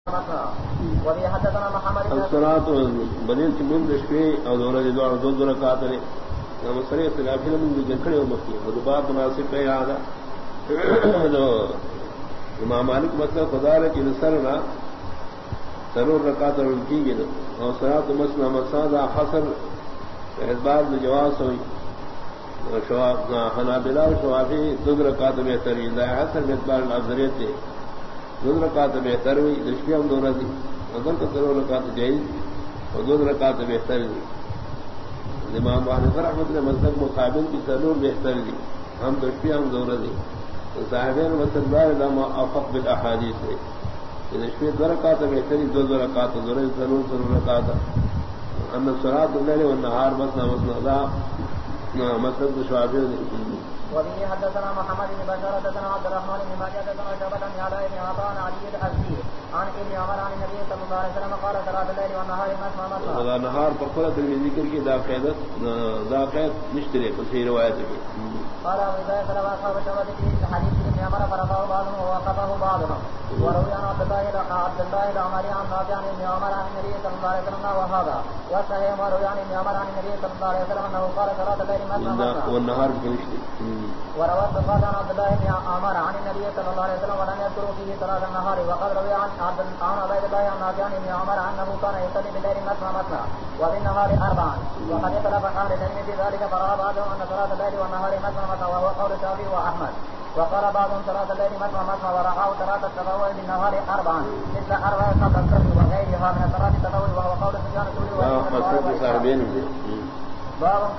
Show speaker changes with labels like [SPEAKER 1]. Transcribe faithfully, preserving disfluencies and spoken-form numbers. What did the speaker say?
[SPEAKER 1] وبه حدثنا محمد بن
[SPEAKER 2] الصلاة بدين من رشفي او دورة دوار دول دول قاتل نعم سريع خلافين من جنكڑے ومكي ودباب مناسب پہ آدھا امام مالک مطلب خدا رہا کہ سرنا سرور رکعت رکی گی اور صلاة مسنا مسادا حصر اعتبار جواز ہوئی حنابلہ شوافی دو رکعت بہتر ہے حصر اعتبار الافضلیت ہے دو رکعت بہتر ہوئی رشفی ہم دورہ دی اگر تو سرور رکعت جائز اور دو رکعت بہتر دی امام حنیفہ رحمۃ اللہ مذہب مقابل کی سرور بہتر دی ہم رشفی ہم دورہ دی صاحبین مطلب لما افق بالاحادیث ہے رشفی دو رکعت بہتر دو دو رکعت دورہ سرور سرور رکعت ان الصلاة الليل والنهار مثنى مثنى لا مطلب شوافی
[SPEAKER 1] وبه حدثنا محمد بن بشار حدثنا عبد الرحمن بن مهدي حدثنا شعبة عن علاء بن عطاء عن علي الازدي عن ابن عمر عن النبي صلى الله عليه وسلم قال صلاة الليل والنهار مثنى مثنى
[SPEAKER 2] هذا نهار فقرة من ذكر کی ذا قیدت ذا قید مشترک في روایت کی
[SPEAKER 1] قال ابو ذر روى اصحاب شعبة في حديث ابن عمر فرفعه بعضهم ووقفه بعضهم وروي عن عبد الله عبد الله العمري عن نافع عن ابن عمر عن النبي صلى الله عليه وسلم وهذا والصحيح وروي عن ابن عمر عن النبي صلى الله عليه وسلم انه قال صلاة الليل مثنى مثنى
[SPEAKER 2] والنهار بمشترك
[SPEAKER 1] وروى الصفات عن عبد الله بن عمر عن النبي صلى الله عليه وسلم ولم يذكر فيه صلاة النهار وقد روي عن عن عبيد الله عن نافع عن ابن عمر انه كان يصلي بالليل مثنى مثنى وبالنهار اربعا وقد اختلف اهل العلم في ذلك فراى بعضهم ان صلاة الليل والنهار مثنى مثنى وهو قول الشافعي واحمد وقال بعضهم صلاة الليل مثنى مثنى ورعاه صلاة التطوع بالنهار اربعا مثل اربع قبل الصبح وغيرها من صلاة التطوع وهو قول سفيان الثوري وأحمد. باب